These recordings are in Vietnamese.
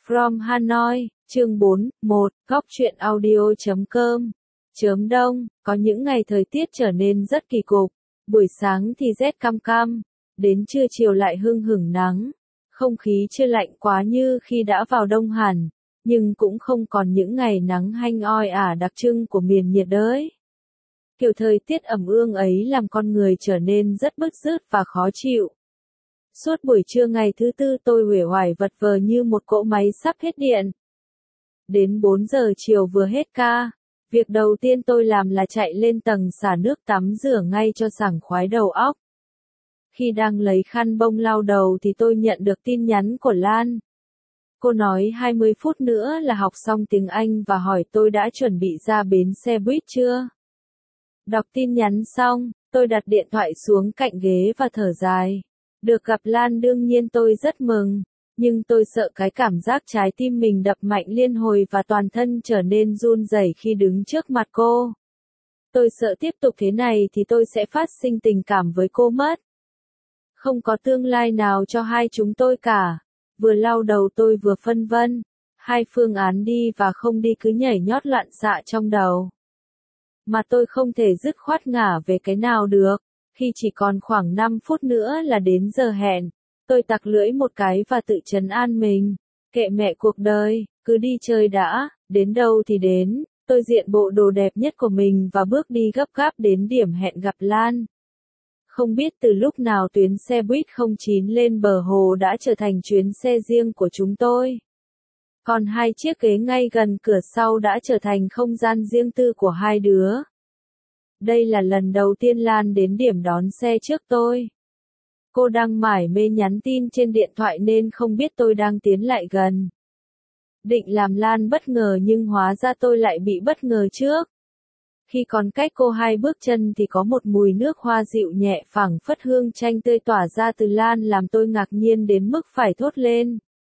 From Hanoi, chương 4, 1, góc truyện audio.com. Chớm đông, có những ngày thời tiết trở nên rất kỳ cục. Buổi sáng thì rét căm căm, đến trưa chiều lại hưng hửng nắng. Không khí chưa lạnh quá như khi đã vào đông hẳn, nhưng cũng không còn những ngày nắng hanh oi ả đặc trưng của miền nhiệt đới. Kiểu thời tiết ẩm ương ấy làm con người trở nên rất bứt rứt và khó chịu. Suốt buổi trưa ngày thứ tư tôi uể oải vật vờ như một cỗ máy sắp hết điện. Đến 4 giờ chiều vừa hết ca, việc đầu tiên tôi làm là chạy lên tầng xả nước tắm rửa ngay cho sảng khoái đầu óc. Khi đang lấy khăn bông lau đầu thì tôi nhận được tin nhắn của Lan. Cô nói 20 phút nữa là học xong tiếng Anh và hỏi tôi đã chuẩn bị ra bến xe buýt chưa. Đọc tin nhắn xong, tôi đặt điện thoại xuống cạnh ghế và thở dài. Được gặp Lan đương nhiên tôi rất mừng, nhưng tôi sợ cái cảm giác trái tim mình đập mạnh liên hồi và toàn thân trở nên run rẩy khi đứng trước mặt cô. Tôi sợ tiếp tục thế này thì tôi sẽ phát sinh tình cảm với cô mất. Không có tương lai nào cho hai chúng tôi cả. Vừa lau đầu tôi vừa phân vân, hai phương án đi và không đi cứ nhảy nhót loạn xạ trong đầu. Mà tôi không thể dứt khoát ngả về cái nào được. Khi chỉ còn khoảng 5 phút nữa là đến giờ hẹn, tôi tặc lưỡi một cái và tự trấn an mình. Kệ mẹ cuộc đời, cứ đi chơi đã, đến đâu thì đến. Tôi diện bộ đồ đẹp nhất của mình và bước đi gấp gáp đến điểm hẹn gặp Lan. Không biết từ lúc nào tuyến xe buýt 09 lên bờ hồ đã trở thành chuyến xe riêng của chúng tôi. Còn hai chiếc ghế ngay gần cửa sau đã trở thành không gian riêng tư của hai đứa. Đây là lần đầu tiên Lan đến điểm đón xe trước tôi. Cô đang mải mê nhắn tin trên điện thoại nên không biết tôi đang tiến lại gần. Định làm Lan bất ngờ nhưng hóa ra tôi lại bị bất ngờ trước. Khi còn cách cô 2 bước chân thì có một mùi nước hoa dịu nhẹ phảng phất hương chanh tươi tỏa ra từ Lan làm tôi ngạc nhiên đến mức phải thốt lên.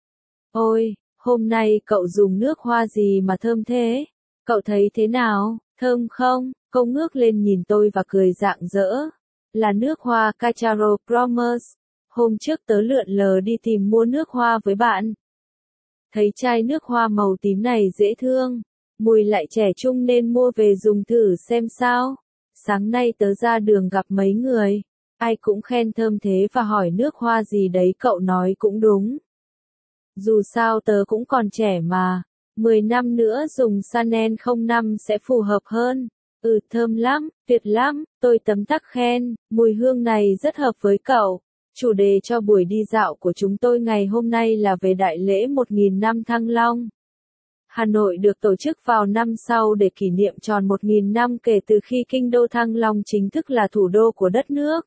Ôi, hôm nay cậu dùng nước hoa gì mà thơm thế? Cậu thấy thế nào, thơm không? Cô ngước lên nhìn tôi và cười rạng rỡ. Là nước hoa Cacharo Promise. Hôm trước tớ lượn lờ đi tìm mua nước hoa với bạn. Thấy chai nước hoa màu tím này dễ thương. Mùi lại trẻ trung nên mua về dùng thử xem sao. Sáng nay tớ ra đường gặp mấy người. Ai cũng khen thơm thế và hỏi nước hoa gì đấy cậu nói cũng đúng. Dù sao tớ cũng còn trẻ mà. 10 năm nữa dùng Chanel 05 sẽ phù hợp hơn. Thơm lắm, tuyệt lắm, tôi tấm tắc khen, mùi hương này rất hợp với cậu. Chủ đề cho buổi đi dạo của chúng tôi ngày hôm nay là về đại lễ 1000 năm Thăng Long. Hà Nội được tổ chức vào năm sau để kỷ niệm tròn 1000 năm kể từ khi kinh đô Thăng Long chính thức là thủ đô của đất nước.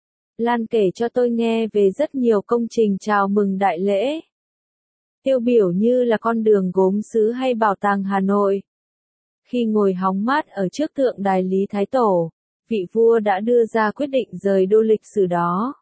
Lan kể cho tôi nghe về rất nhiều công trình chào mừng đại lễ. Tiêu biểu như là con đường gốm sứ hay bảo tàng Hà Nội. Khi ngồi hóng mát ở trước tượng đài Lý Thái Tổ, vị vua đã đưa ra quyết định rời đô lịch sử đó.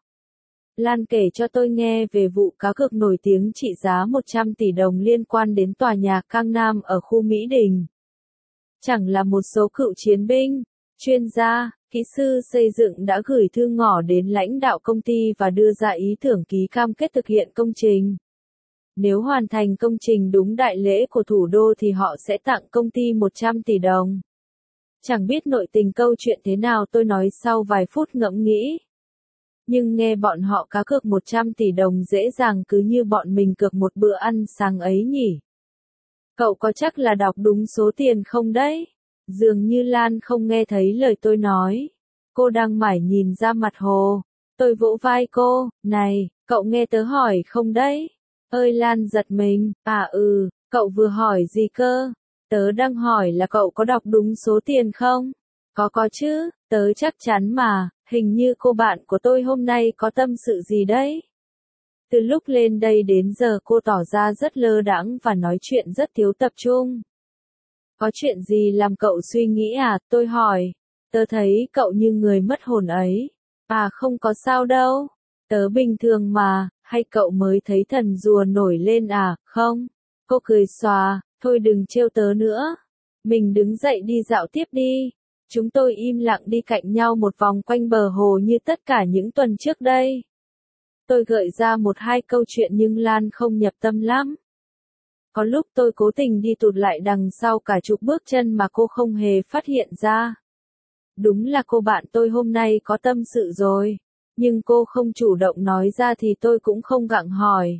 Lan kể cho tôi nghe về vụ cá cược nổi tiếng trị giá 100 tỷ đồng liên quan đến tòa nhà Cang Nam ở khu Mỹ Đình. Chẳng là một số cựu chiến binh, chuyên gia, kỹ sư xây dựng đã gửi thư ngỏ đến lãnh đạo công ty và đưa ra ý tưởng ký cam kết thực hiện công trình. Nếu hoàn thành công trình đúng đại lễ của thủ đô thì họ sẽ tặng công ty 100 tỷ đồng. Chẳng biết nội tình câu chuyện thế nào tôi nói sau vài phút ngẫm nghĩ. Nhưng nghe bọn họ cá cược 100 tỷ đồng dễ dàng cứ như bọn mình cược một bữa ăn sáng ấy nhỉ. Cậu có chắc là đọc đúng số tiền không đấy? Dường như Lan không nghe thấy lời tôi nói. Cô đang mải nhìn ra mặt hồ. Tôi vỗ vai cô, này, cậu nghe tớ hỏi không đấy? Ơi Lan giật mình, cậu vừa hỏi gì cơ? Tớ đang hỏi là cậu có đọc đúng số tiền không? Có chứ, tớ chắc chắn mà, hình như cô bạn của tôi hôm nay có tâm sự gì đấy. Từ lúc lên đây đến giờ cô tỏ ra rất lơ đãng và nói chuyện rất thiếu tập trung. Có chuyện gì làm cậu suy nghĩ à? Tôi hỏi. Tớ thấy cậu như người mất hồn ấy. Không có sao đâu. Tớ bình thường mà, hay cậu mới thấy thần rùa nổi lên à? Không. Cô cười xòa, thôi đừng trêu tớ nữa. Mình đứng dậy đi dạo tiếp đi. Chúng tôi im lặng đi cạnh nhau một vòng quanh bờ hồ như tất cả những tuần trước đây. Tôi gợi ra một hai câu chuyện nhưng Lan không nhập tâm lắm. Có lúc tôi cố tình đi tụt lại đằng sau cả chục bước chân mà cô không hề phát hiện ra. Đúng là cô bạn tôi hôm nay có tâm sự rồi. Nhưng cô không chủ động nói ra thì tôi cũng không gặng hỏi.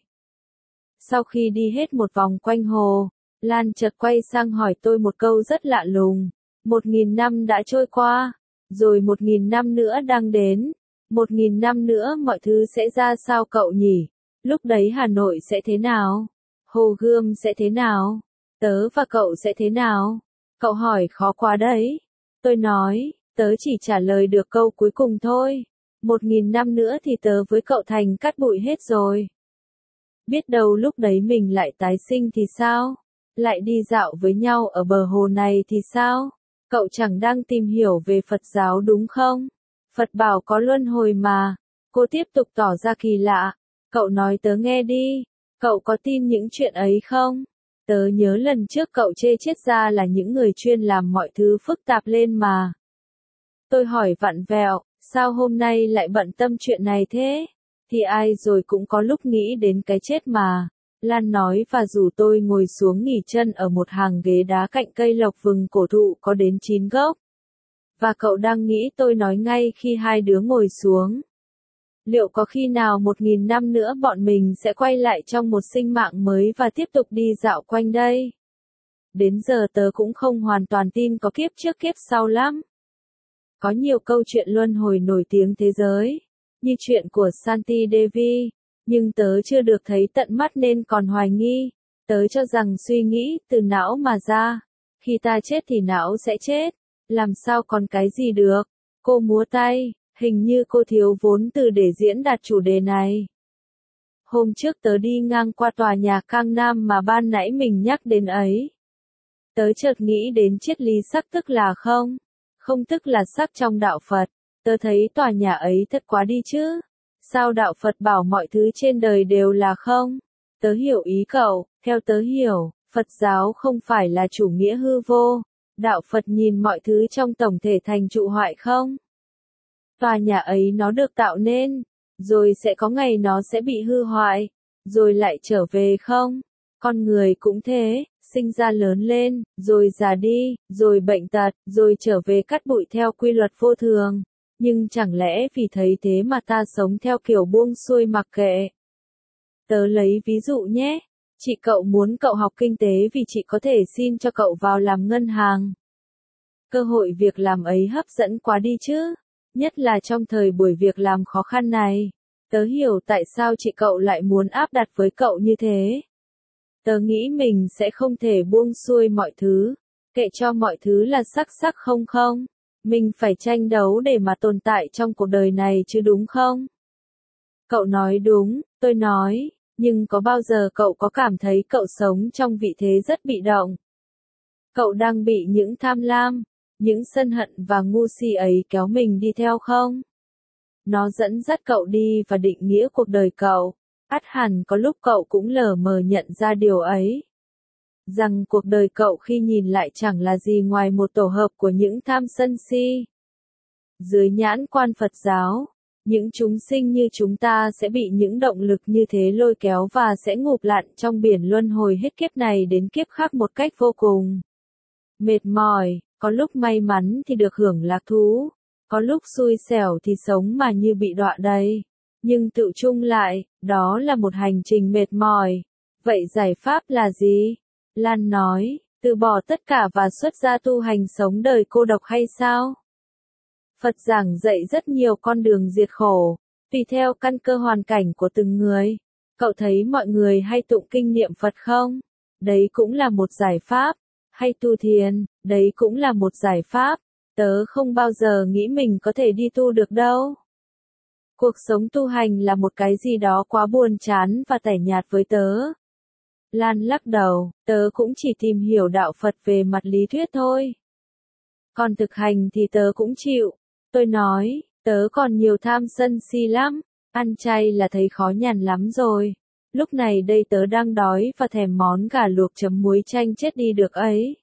Sau khi đi hết một vòng quanh hồ, Lan chợt quay sang hỏi tôi một câu rất lạ lùng. 1.000 năm đã trôi qua, rồi 1.000 năm nữa đang đến. 1.000 năm nữa mọi thứ sẽ ra sao cậu nhỉ? Lúc đấy Hà Nội sẽ thế nào? Hồ Gươm sẽ thế nào? Tớ và cậu sẽ thế nào? Cậu hỏi khó quá đấy. Tôi nói, tớ chỉ trả lời được câu cuối cùng thôi. 1.000 năm nữa thì tớ với cậu thành cát bụi hết rồi. Biết đâu lúc đấy mình lại tái sinh thì sao? Lại đi dạo với nhau ở bờ hồ này thì sao? Cậu chẳng đang tìm hiểu về Phật giáo đúng không? Phật bảo có luân hồi mà. Cô tiếp tục tỏ ra kỳ lạ. Cậu nói tớ nghe đi. Cậu có tin những chuyện ấy không? Tớ nhớ lần trước cậu chê chết ra là những người chuyên làm mọi thứ phức tạp lên mà. Tôi hỏi vặn vẹo, sao hôm nay lại bận tâm chuyện này thế? Thì ai rồi cũng có lúc nghĩ đến cái chết mà. Lan nói và rủ tôi ngồi xuống nghỉ chân ở một hàng ghế đá cạnh cây lộc vừng cổ thụ có đến 9 gốc. Và cậu đang nghĩ tôi nói ngay khi hai đứa ngồi xuống. Liệu có khi nào 1.000 năm nữa bọn mình sẽ quay lại trong một sinh mạng mới và tiếp tục đi dạo quanh đây? Đến giờ tớ cũng không hoàn toàn tin có kiếp trước kiếp sau lắm. Có nhiều câu chuyện luân hồi nổi tiếng thế giới, như chuyện của Santi Devi, nhưng tớ chưa được thấy tận mắt nên còn hoài nghi. Tớ cho rằng suy nghĩ từ não mà ra. Khi ta chết thì não sẽ chết. Làm sao còn cái gì được? Cô múa tay, hình như cô thiếu vốn từ để diễn đạt chủ đề này. Hôm trước tớ đi ngang qua tòa nhà Cang Nam mà ban nãy mình nhắc đến ấy. Tớ chợt nghĩ đến triết lý sắc tức là không. Không tức là sắc trong đạo Phật. Tớ thấy tòa nhà ấy thật quá đi chứ. Sao đạo Phật bảo mọi thứ trên đời đều là không? Tớ hiểu ý cậu, theo tớ hiểu, Phật giáo không phải là chủ nghĩa hư vô. Đạo Phật nhìn mọi thứ trong tổng thể thành trụ hoại không? Tòa nhà ấy nó được tạo nên, rồi sẽ có ngày nó sẽ bị hư hoại, rồi lại trở về không? Con người cũng thế, sinh ra lớn lên, rồi già đi, rồi bệnh tật, rồi trở về cát bụi theo quy luật vô thường. Nhưng chẳng lẽ vì thấy thế mà ta sống theo kiểu buông xuôi mặc kệ? Tớ lấy ví dụ nhé. Chị cậu muốn cậu học kinh tế vì chị có thể xin cho cậu vào làm ngân hàng. Cơ hội việc làm ấy hấp dẫn quá đi chứ. Nhất là trong thời buổi việc làm khó khăn này. Tớ hiểu tại sao chị cậu lại muốn áp đặt với cậu như thế. Tớ nghĩ mình sẽ không thể buông xuôi mọi thứ. Kệ cho mọi thứ là sắc sắc không không. Mình phải tranh đấu để mà tồn tại trong cuộc đời này chứ đúng không? Cậu nói đúng, tôi nói, nhưng có bao giờ cậu có cảm thấy cậu sống trong vị thế rất bị động? Cậu đang bị những tham lam, những sân hận và ngu si ấy kéo mình đi theo không? Nó dẫn dắt cậu đi và định nghĩa cuộc đời cậu. Ắt hẳn có lúc cậu cũng lờ mờ nhận ra điều ấy. Rằng cuộc đời cậu khi nhìn lại chẳng là gì ngoài một tổ hợp của những tham sân si. Dưới nhãn quan Phật giáo, những chúng sinh như chúng ta sẽ bị những động lực như thế lôi kéo và sẽ ngụp lặn trong biển luân hồi hết kiếp này đến kiếp khác một cách vô cùng mệt mỏi. Có lúc may mắn thì được hưởng lạc thú, có lúc xui xẻo thì sống mà như bị đọa đầy. Nhưng tự chung lại, đó là một hành trình mệt mỏi. Vậy giải pháp là gì? Lan nói, từ bỏ tất cả và xuất gia tu hành sống đời cô độc hay sao? Phật giảng dạy rất nhiều con đường diệt khổ, tùy theo căn cơ hoàn cảnh của từng người. Cậu thấy mọi người hay tụng kinh niệm Phật không? Đấy cũng là một giải pháp. Hay tu thiền, đấy cũng là một giải pháp. Tớ không bao giờ nghĩ mình có thể đi tu được đâu. Cuộc sống tu hành là một cái gì đó quá buồn chán và tẻ nhạt với tớ. Lan lắc đầu, tớ cũng chỉ tìm hiểu đạo Phật về mặt lý thuyết thôi. Còn thực hành thì tớ cũng chịu. Tôi nói, tớ còn nhiều tham sân si lắm, ăn chay là thấy khó nhằn lắm rồi. Lúc này đây tớ đang đói và thèm món gà luộc chấm muối chanh chết đi được ấy.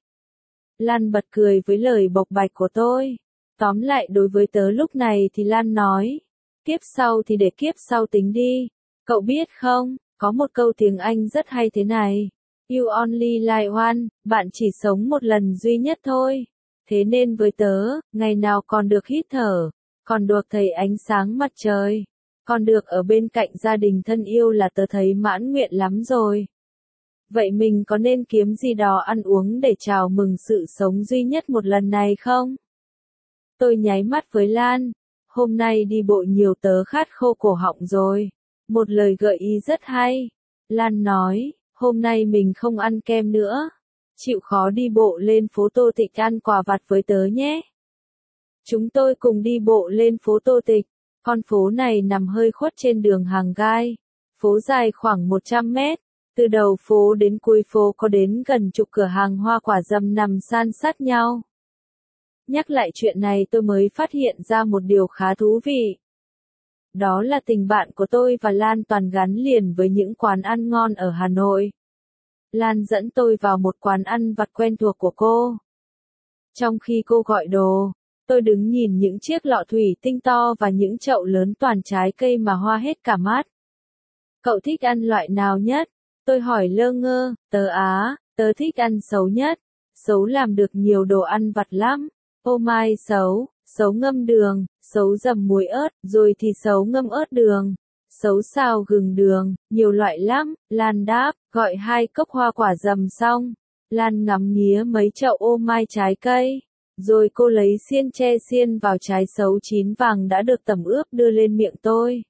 Lan bật cười với lời bộc bạch của tôi. Tóm lại đối với tớ lúc này thì Lan nói, kiếp sau thì để kiếp sau tính đi. Cậu biết không, có một câu tiếng Anh rất hay thế này. You only live one, bạn chỉ sống một lần duy nhất thôi. Thế nên với tớ, ngày nào còn được hít thở, còn được thấy ánh sáng mặt trời, còn được ở bên cạnh gia đình thân yêu là tớ thấy mãn nguyện lắm rồi. Vậy mình có nên kiếm gì đó ăn uống để chào mừng sự sống duy nhất một lần này không? Tôi nháy mắt với Lan. Hôm nay đi bộ nhiều tớ khát khô cổ họng rồi. Một lời gợi ý rất hay. Lan nói, hôm nay mình không ăn kem nữa. Chịu khó đi bộ lên phố Tô Tịch ăn quà vặt với tớ nhé. Chúng tôi cùng đi bộ lên phố Tô Tịch. Con phố này nằm hơi khuất trên đường Hàng Gai. Phố dài khoảng 100 mét. Từ đầu phố đến cuối phố có đến gần chục cửa hàng hoa quả dầm nằm san sát nhau. Nhắc lại chuyện này tôi mới phát hiện ra một điều khá thú vị. Đó là tình bạn của tôi và Lan toàn gắn liền với những quán ăn ngon ở Hà Nội. Lan dẫn tôi vào một quán ăn vặt quen thuộc của cô. Trong khi cô gọi đồ, tôi đứng nhìn những chiếc lọ thủy tinh to và những chậu lớn toàn trái cây mà hoa hết cả mắt. Cậu thích ăn loại nào nhất? Tôi hỏi lơ ngơ, tớ thích ăn sấu nhất. Sấu làm được nhiều đồ ăn vặt lắm. Ô mai sấu, sấu ngâm đường, sấu dầm muối ớt, rồi thì sấu ngâm ớt đường, sấu xào gừng đường, nhiều loại lắm. Lan đáp, gọi 2 cốc hoa quả dầm xong. Lan ngắm nghía mấy chậu ô mai trái cây. Rồi cô lấy xiên tre xiên vào trái sấu chín vàng đã được tẩm ướp đưa lên miệng tôi.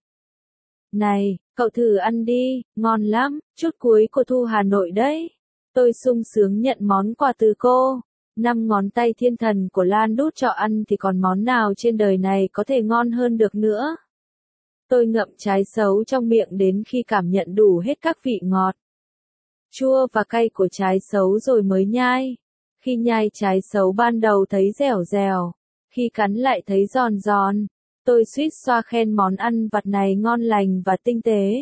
Này, cậu thử ăn đi, ngon lắm, chút cuối của thu Hà Nội đấy. Tôi sung sướng nhận món quà từ cô. 5 ngón tay thiên thần của Lan đút cho ăn thì còn món nào trên đời này có thể ngon hơn được nữa. Tôi ngậm trái sấu trong miệng đến khi cảm nhận đủ hết các vị ngọt, chua và cay của trái sấu rồi mới nhai. Khi nhai trái sấu ban đầu thấy dẻo dẻo, khi cắn lại thấy giòn giòn. Tôi suýt xoa khen món ăn vặt này ngon lành và tinh tế.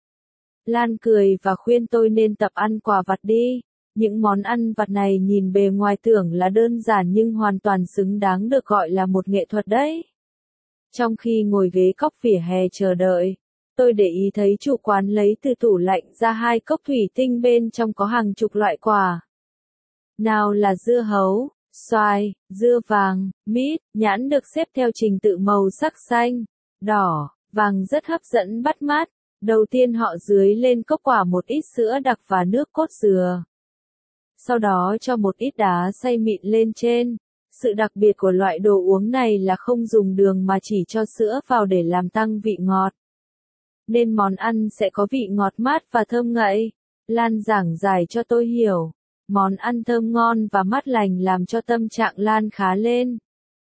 Lan cười và khuyên tôi nên tập ăn quà vặt đi. Những món ăn vặt này nhìn bề ngoài tưởng là đơn giản nhưng hoàn toàn xứng đáng được gọi là một nghệ thuật đấy. Trong khi ngồi ghế cóc vỉa hè chờ đợi, tôi để ý thấy chủ quán lấy từ tủ lạnh ra 2 cốc thủy tinh bên trong có hàng chục loại quả. Nào là dưa hấu, xoài, dưa vàng, mít, nhãn được xếp theo trình tự màu sắc xanh, đỏ, vàng rất hấp dẫn bắt mắt. Đầu tiên họ dưới lên cốc quả một ít sữa đặc và nước cốt dừa. Sau đó cho một ít đá xay mịn lên trên. Sự đặc biệt của loại đồ uống này là không dùng đường mà chỉ cho sữa vào để làm tăng vị ngọt. Nên món ăn sẽ có vị ngọt mát và thơm ngậy. Lan giảng giải cho tôi hiểu. Món ăn thơm ngon và mát lành làm cho tâm trạng Lan khá lên.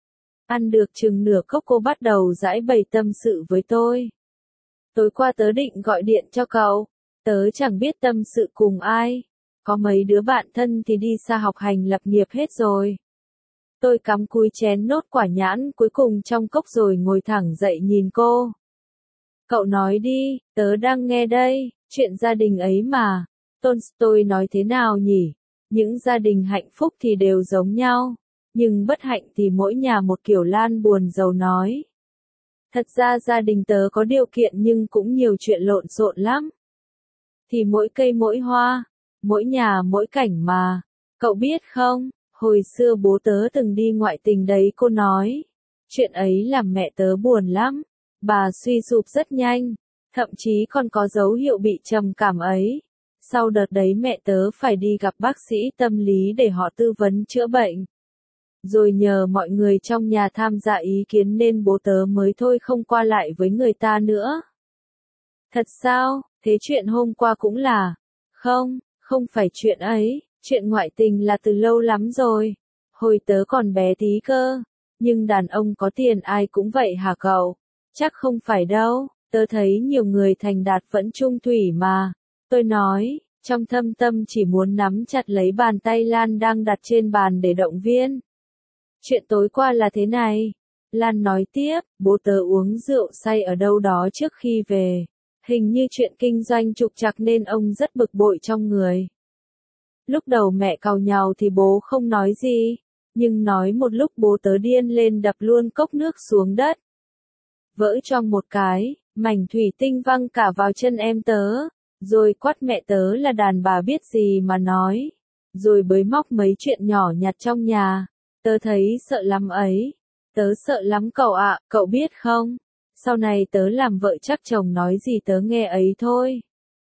Ăn được chừng nửa cốc cô bắt đầu giãi bày tâm sự với tôi. Tối qua tớ định gọi điện cho cậu. Tớ chẳng biết tâm sự cùng ai. Có mấy đứa bạn thân thì đi xa học hành lập nghiệp hết rồi. Tôi cắm cúi chén nốt quả nhãn cuối cùng trong cốc rồi ngồi thẳng dậy nhìn cô. Cậu nói đi, tớ đang nghe đây, chuyện gia đình ấy mà. Tolstoy nói thế nào nhỉ? Những gia đình hạnh phúc thì đều giống nhau, nhưng bất hạnh thì mỗi nhà một kiểu. Lan buồn rầu nói. Thật ra gia đình tớ có điều kiện nhưng cũng nhiều chuyện lộn xộn lắm. Thì mỗi cây mỗi hoa, mỗi nhà mỗi cảnh mà. Cậu biết không, hồi xưa bố tớ từng đi ngoại tình đấy cô nói. Chuyện ấy làm mẹ tớ buồn lắm. Bà suy sụp rất nhanh, thậm chí còn có dấu hiệu bị trầm cảm ấy. Sau đợt đấy mẹ tớ phải đi gặp bác sĩ tâm lý để họ tư vấn chữa bệnh. Rồi nhờ mọi người trong nhà tham gia ý kiến nên bố tớ mới thôi không qua lại với người ta nữa. Thật sao, thế chuyện hôm qua cũng là? Không, không phải chuyện ấy, chuyện ngoại tình là từ lâu lắm rồi. Hồi tớ còn bé tí cơ. Nhưng đàn ông có tiền ai cũng vậy hả cậu? Chắc không phải đâu, tớ thấy nhiều người thành đạt vẫn chung thủy mà. Tôi nói, trong thâm tâm chỉ muốn nắm chặt lấy bàn tay Lan đang đặt trên bàn để động viên. Chuyện tối qua là thế này. Lan nói tiếp, bố tớ uống rượu say ở đâu đó trước khi về. Hình như chuyện kinh doanh trục trặc nên ông rất bực bội trong người. Lúc đầu mẹ càu nhàu thì bố không nói gì. Nhưng nói một lúc bố tớ điên lên đập luôn cốc nước xuống đất. Vỡ choang một cái, mảnh thủy tinh văng cả vào chân em tớ. Rồi quát mẹ tớ là đàn bà biết gì mà nói. Rồi bới móc mấy chuyện nhỏ nhặt trong nhà. Tớ thấy sợ lắm ấy. Tớ sợ lắm cậu ạ, cậu biết không? Sau này tớ làm vợ chắc chồng nói gì tớ nghe ấy thôi.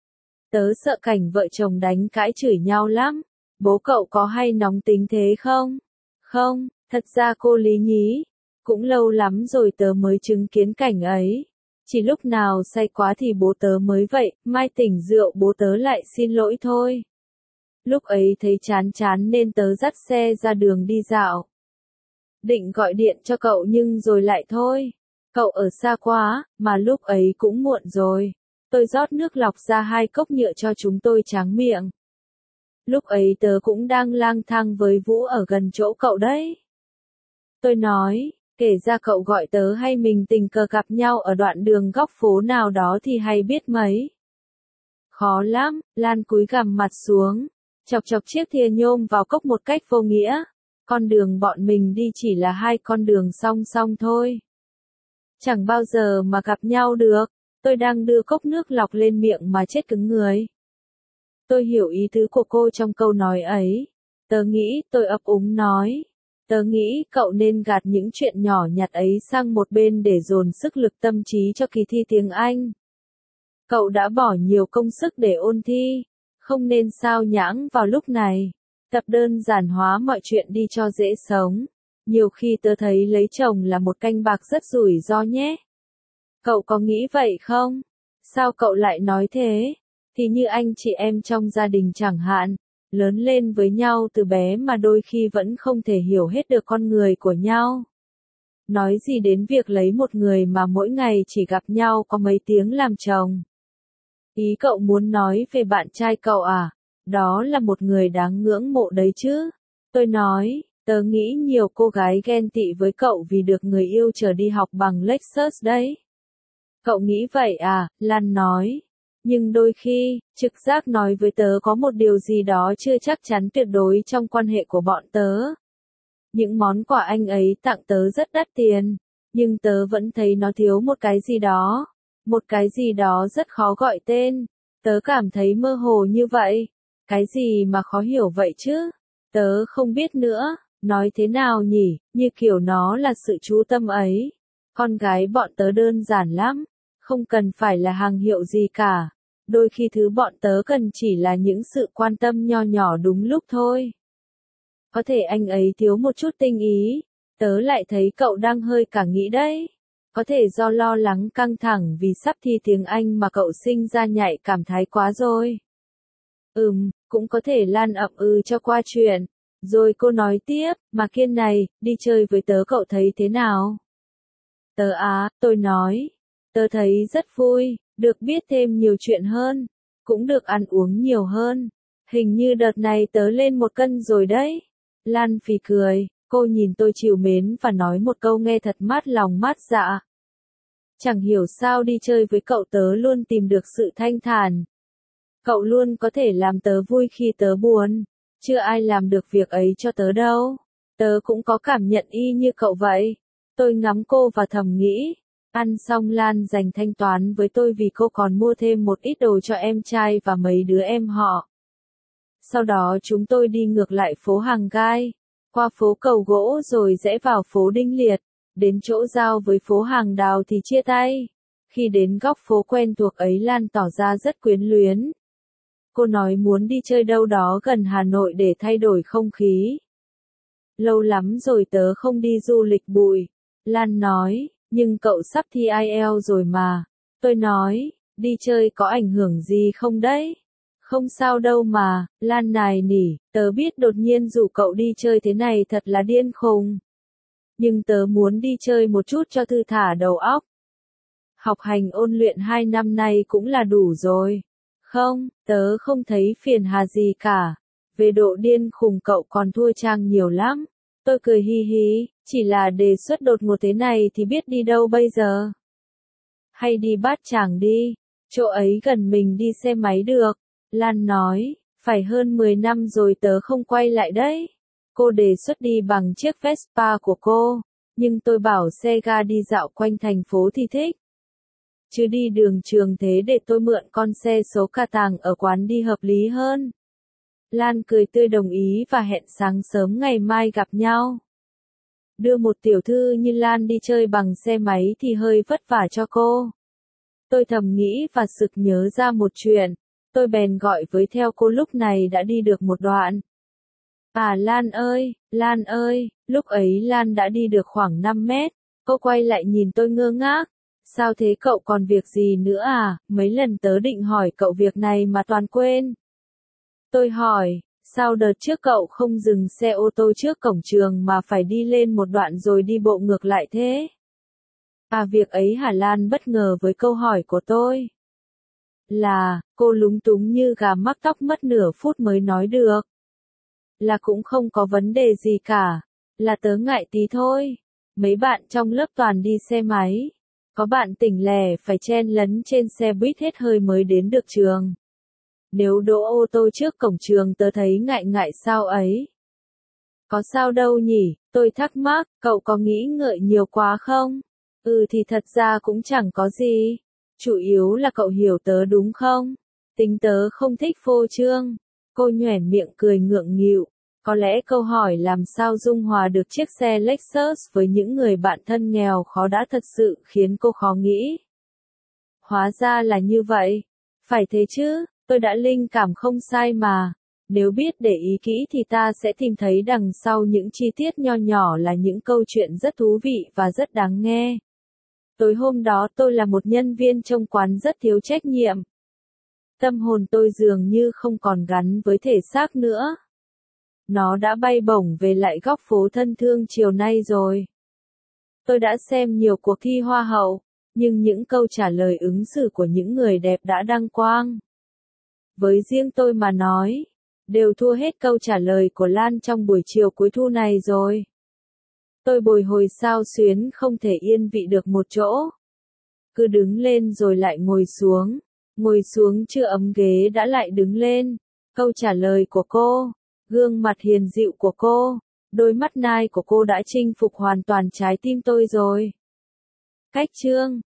Tớ sợ cảnh vợ chồng đánh cãi chửi nhau lắm. Bố cậu có hay nóng tính thế không? Không, thật ra cô Lý nhí. Cũng lâu lắm rồi tớ mới chứng kiến cảnh ấy. Chỉ lúc nào say quá thì bố tớ mới vậy, mai tỉnh rượu bố tớ lại xin lỗi thôi. Lúc ấy thấy chán chán nên tớ dắt xe ra đường đi dạo. Định gọi điện cho cậu nhưng rồi lại thôi. Cậu ở xa quá, mà lúc ấy cũng muộn rồi. Tôi rót nước lọc ra 2 cốc nhựa cho chúng tôi tráng miệng. Lúc ấy tớ cũng đang lang thang với Vũ ở gần chỗ cậu đấy. Tôi nói, kể ra cậu gọi tớ hay mình tình cờ gặp nhau ở đoạn đường góc phố nào đó thì hay biết mấy. Khó lắm, Lan cúi gằm mặt xuống, chọc chọc chiếc thìa nhôm vào cốc một cách vô nghĩa. Con đường bọn mình đi chỉ là 2 con đường song song thôi. Chẳng bao giờ mà gặp nhau được. Tôi đang đưa cốc nước lọc lên miệng mà chết cứng người. Tôi hiểu ý tứ của cô trong câu nói ấy. Tớ nghĩ, tôi ấp úng nói. Tớ nghĩ cậu nên gạt những chuyện nhỏ nhặt ấy sang một bên để dồn sức lực tâm trí cho kỳ thi tiếng Anh. Cậu đã bỏ nhiều công sức để ôn thi, không nên sao nhãng vào lúc này. Tập đơn giản hóa mọi chuyện đi cho dễ sống. Nhiều khi tớ thấy lấy chồng là một canh bạc rất rủi ro nhé. Cậu có nghĩ vậy không? Sao cậu lại nói thế? Thì như anh chị em trong gia đình chẳng hạn, lớn lên với nhau từ bé mà đôi khi vẫn không thể hiểu hết được con người của nhau. Nói gì đến việc lấy một người mà mỗi ngày chỉ gặp nhau có mấy tiếng làm chồng. Ý cậu muốn nói về bạn trai cậu à? Đó là một người đáng ngưỡng mộ đấy chứ. Tôi nói, tớ nghĩ nhiều cô gái ghen tị với cậu vì được người yêu chở đi học bằng Lexus đấy. Cậu nghĩ vậy à? Lan nói. Nhưng đôi khi, trực giác nói với tớ có một điều gì đó chưa chắc chắn tuyệt đối trong quan hệ của bọn tớ. Những món quà anh ấy tặng tớ rất đắt tiền, nhưng tớ vẫn thấy nó thiếu một cái gì đó. Một cái gì đó rất khó gọi tên. Tớ cảm thấy mơ hồ như vậy. Cái gì mà khó hiểu vậy chứ? Tớ không biết nữa. Nói thế nào nhỉ? Như kiểu nó là sự chú tâm ấy. Con gái bọn tớ đơn giản lắm. Không cần phải là hàng hiệu gì cả. Đôi khi thứ bọn tớ cần chỉ là những sự quan tâm nho nhỏ đúng lúc thôi. Có thể anh ấy thiếu một chút tinh ý. Tớ lại thấy cậu đang hơi cả nghĩ đấy. Có thể do lo lắng căng thẳng vì sắp thi tiếng Anh mà cậu sinh ra nhạy cảm thái quá rồi. Cũng có thể Lan ậm cho qua chuyện. Rồi cô nói tiếp, mà Kiên này, đi chơi với tớ cậu thấy thế nào? Tớ tôi nói. Tớ thấy rất vui, được biết thêm nhiều chuyện hơn. Cũng được ăn uống nhiều hơn. Hình như đợt này tớ lên 1 cân rồi đấy. Lan phì cười, cô nhìn tôi trìu mến và nói một câu nghe thật mát lòng mát dạ. Chẳng hiểu sao đi chơi với cậu tớ luôn tìm được sự thanh thản. Cậu luôn có thể làm tớ vui khi tớ buồn. Chưa ai làm được việc ấy cho tớ đâu. Tớ cũng có cảm nhận y như cậu vậy. Tôi ngắm cô và thầm nghĩ. Ăn xong Lan dành thanh toán với tôi vì cô còn mua thêm một ít đồ cho em trai và mấy đứa em họ. Sau đó chúng tôi đi ngược lại phố Hàng Gai, qua phố Cầu Gỗ rồi rẽ vào phố Đinh Liệt, đến chỗ giao với phố Hàng Đào thì chia tay. Khi đến góc phố quen thuộc ấy Lan tỏ ra rất quyến luyến. Cô nói muốn đi chơi đâu đó gần Hà Nội để thay đổi không khí. Lâu lắm rồi tớ không đi du lịch bụi. Lan nói, nhưng cậu sắp thi IELTS rồi mà. Tôi nói, đi chơi có ảnh hưởng gì không đấy? Không sao đâu mà, Lan nài nỉ, tớ biết đột nhiên rủ cậu đi chơi thế này thật là điên khùng. Nhưng tớ muốn đi chơi một chút cho thư thả đầu óc. Học hành ôn luyện 2 năm nay cũng là đủ rồi. Không, tớ không thấy phiền hà gì cả. Về độ điên khùng cậu còn thua Trang nhiều lắm. Tôi cười hi hi, chỉ là đề xuất đột ngột thế này thì biết đi đâu bây giờ. Hay đi Bát Tràng đi, chỗ ấy gần mình đi xe máy được. Lan nói, phải hơn 10 năm rồi tớ không quay lại đấy. Cô đề xuất đi bằng chiếc Vespa của cô, nhưng tôi bảo xe ga đi dạo quanh thành phố thì thích. chứ đi đường trường thế để tôi mượn con xe số cà tàng ở quán đi hợp lý hơn. Lan cười tươi đồng ý và hẹn sáng sớm ngày mai gặp nhau. Đưa một tiểu thư như Lan đi chơi bằng xe máy thì hơi vất vả cho cô. Tôi thầm nghĩ và sực nhớ ra một chuyện. Tôi bèn gọi với theo cô lúc này đã đi được một đoạn. À Lan ơi, lúc ấy Lan đã đi được khoảng 5 mét. Cô quay lại nhìn tôi ngơ ngác. Sao thế cậu còn việc gì nữa à, mấy lần tớ định hỏi cậu việc này mà toàn quên. Tôi hỏi, sao đợt trước cậu không dừng xe ô tô trước cổng trường mà phải đi lên một đoạn rồi đi bộ ngược lại thế? À việc ấy hả? Lan bất ngờ với câu hỏi của tôi. Cô lúng túng như gà mắc tóc mất nửa phút mới nói được. Là cũng không có vấn đề gì cả, là tớ ngại tí thôi. Mấy bạn trong lớp toàn đi xe máy. Có bạn tỉnh lẻ phải chen lấn trên xe buýt hết hơi mới đến được trường. Nếu đỗ ô tô trước cổng trường tớ thấy ngại ngại sao ấy. Có sao đâu nhỉ, tôi thắc mắc, cậu có nghĩ ngợi nhiều quá không? Thì thật ra cũng chẳng có gì. Chủ yếu là cậu hiểu tớ đúng không? Tính tớ không thích phô trương. Cô nhoẻn miệng cười ngượng nghịu. Có lẽ câu hỏi làm sao dung hòa được chiếc xe Lexus với những người bạn thân nghèo khó đã thật sự khiến cô khó nghĩ. Hóa ra là như vậy. Phải thế chứ, tôi đã linh cảm không sai mà. Nếu biết để ý kỹ thì ta sẽ tìm thấy đằng sau những chi tiết nho nhỏ là những câu chuyện rất thú vị và rất đáng nghe. Tối hôm đó tôi là một nhân viên trong quán rất thiếu trách nhiệm. Tâm hồn tôi dường như không còn gắn với thể xác nữa. Nó đã bay bổng về lại góc phố thân thương chiều nay rồi. Tôi đã xem nhiều cuộc thi hoa hậu, nhưng những câu trả lời ứng xử của những người đẹp đã đăng quang. Với riêng tôi mà nói, đều thua hết câu trả lời của Lan trong buổi chiều cuối thu này rồi. Tôi bồi hồi xao xuyến không thể yên vị được một chỗ. Cứ đứng lên rồi lại ngồi xuống chưa ấm ghế đã lại đứng lên. Câu trả lời của cô, gương mặt hiền dịu của cô, đôi mắt nai của cô đã chinh phục hoàn toàn trái tim tôi rồi. Cách chương